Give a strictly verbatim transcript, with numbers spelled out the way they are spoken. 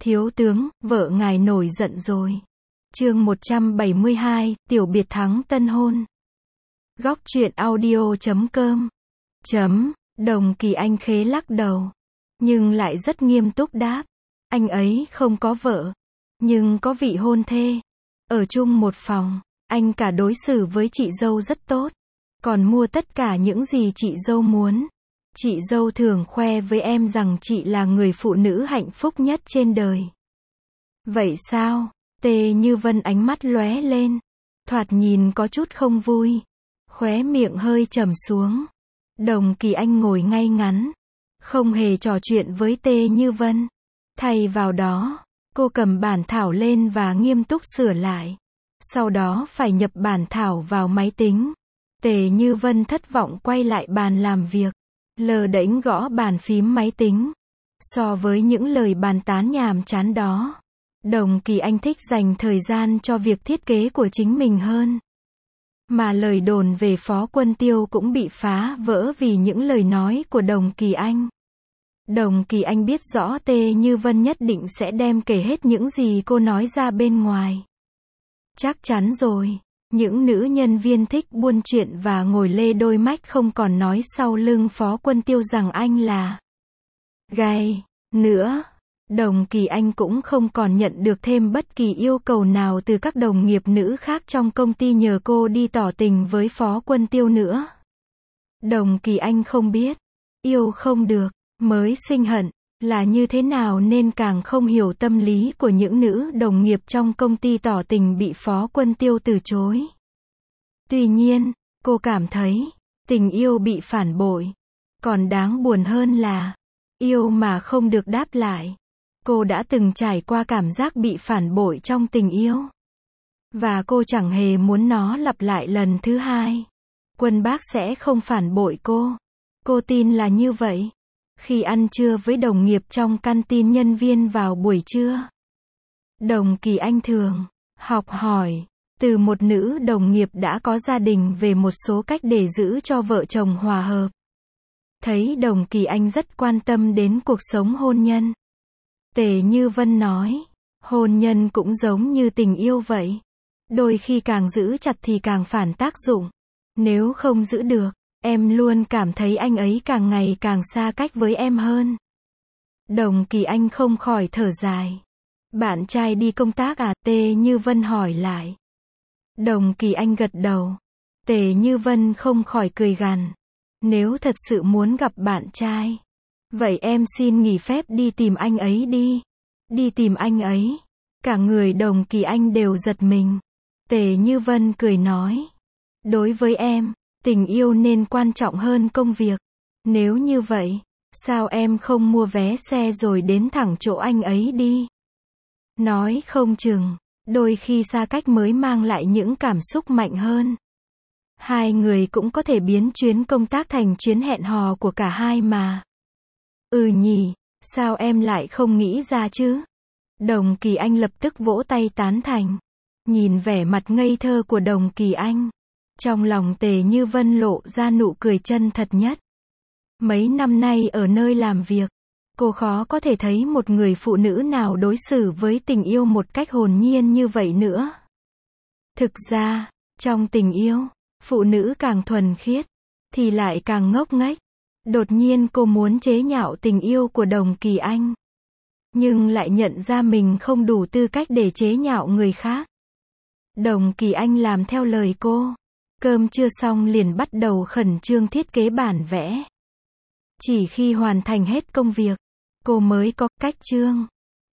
Thiếu tướng, vợ ngài nổi giận rồi. Chương một trăm bảy mươi hai, tiểu biệt thắng tân hôn. Góc truyện audio chấm com. Chấm, Đồng Kỳ Anh khế lắc đầu. Nhưng lại rất nghiêm túc đáp. Anh ấy không có vợ. Nhưng có vị hôn thê. Ở chung một phòng. Anh cả đối xử với chị dâu rất tốt. Còn mua tất cả những gì chị dâu muốn. Chị dâu thường khoe với em rằng chị là người phụ nữ hạnh phúc nhất trên đời. Vậy sao? Tề Như Vân ánh mắt lóe lên. Thoạt nhìn có chút không vui. Khóe miệng hơi trầm xuống. Đồng Kỳ Anh ngồi ngay ngắn. Không hề trò chuyện với Tề Như Vân. Thay vào đó, cô cầm bản thảo lên và nghiêm túc sửa lại. Sau đó phải nhập bản thảo vào máy tính. Tề Như Vân thất vọng quay lại bàn làm việc. Lờ đễnh gõ bàn phím máy tính. So với những lời bàn tán nhàm chán đó, Đồng Kỳ Anh thích dành thời gian cho việc thiết kế của chính mình hơn. Mà lời đồn về Phó Quân Tiêu cũng bị phá vỡ vì những lời nói của Đồng Kỳ Anh. Đồng Kỳ Anh biết rõ Tề Như Vân nhất định sẽ đem kể hết những gì cô nói ra bên ngoài. Chắc chắn rồi. Những nữ nhân viên thích buôn chuyện và ngồi lê đôi mách không còn nói sau lưng Phó Quân Tiêu rằng anh là gay. Nữa, Đồng Kỳ Anh cũng không còn nhận được thêm bất kỳ yêu cầu nào từ các đồng nghiệp nữ khác trong công ty nhờ cô đi tỏ tình với Phó Quân Tiêu nữa. Đồng Kỳ Anh không biết, yêu không được, mới sinh hận, là như thế nào nên càng không hiểu tâm lý của những nữ đồng nghiệp trong công ty tỏ tình bị Phó Quân Tiêu từ chối. Tuy nhiên, cô cảm thấy, tình yêu bị phản bội. Còn đáng buồn hơn là, yêu mà không được đáp lại. Cô đã từng trải qua cảm giác bị phản bội trong tình yêu. Và cô chẳng hề muốn nó lặp lại lần thứ hai. Quân Bác sẽ không phản bội cô. Cô tin là như vậy. Khi ăn trưa với đồng nghiệp trong canteen nhân viên vào buổi trưa, Đồng Kỳ Anh thường học hỏi từ một nữ đồng nghiệp đã có gia đình về một số cách để giữ cho vợ chồng hòa hợp. Thấy Đồng Kỳ Anh rất quan tâm đến cuộc sống hôn nhân. Tề Như Vân nói, hôn nhân cũng giống như tình yêu vậy. Đôi khi càng giữ chặt thì càng phản tác dụng. Nếu không giữ được, em luôn cảm thấy anh ấy càng ngày càng xa cách với em hơn. Đồng Kỳ Anh không khỏi thở dài. Bạn trai đi công tác à? Tề Như Vân hỏi lại. Đồng Kỳ Anh gật đầu. Tề Như Vân không khỏi cười gằn. Nếu thật sự muốn gặp bạn trai, vậy em xin nghỉ phép đi tìm anh ấy đi. Đi tìm anh ấy. Cả người Đồng Kỳ Anh đều giật mình. Tề Như Vân cười nói. Đối với em, tình yêu nên quan trọng hơn công việc. Nếu như vậy, sao em không mua vé xe rồi đến thẳng chỗ anh ấy đi? Nói không chừng, đôi khi xa cách mới mang lại những cảm xúc mạnh hơn. Hai người cũng có thể biến chuyến công tác thành chuyến hẹn hò của cả hai mà. Ừ nhỉ, sao em lại không nghĩ ra chứ? Đồng Kỳ Anh lập tức vỗ tay tán thành. Nhìn vẻ mặt ngây thơ của Đồng Kỳ Anh, trong lòng Tề Như Vân lộ ra nụ cười chân thật nhất. Mấy năm nay ở nơi làm việc, cô khó có thể thấy một người phụ nữ nào đối xử với tình yêu một cách hồn nhiên như vậy nữa. Thực ra, trong tình yêu, phụ nữ càng thuần khiết, thì lại càng ngốc nghếch. Đột nhiên cô muốn chế nhạo tình yêu của Đồng Kỳ Anh. Nhưng lại nhận ra mình không đủ tư cách để chế nhạo người khác. Đồng Kỳ Anh làm theo lời cô. Cơm chưa xong liền bắt đầu khẩn trương thiết kế bản vẽ. Chỉ khi hoàn thành hết công việc, cô mới có cách trương.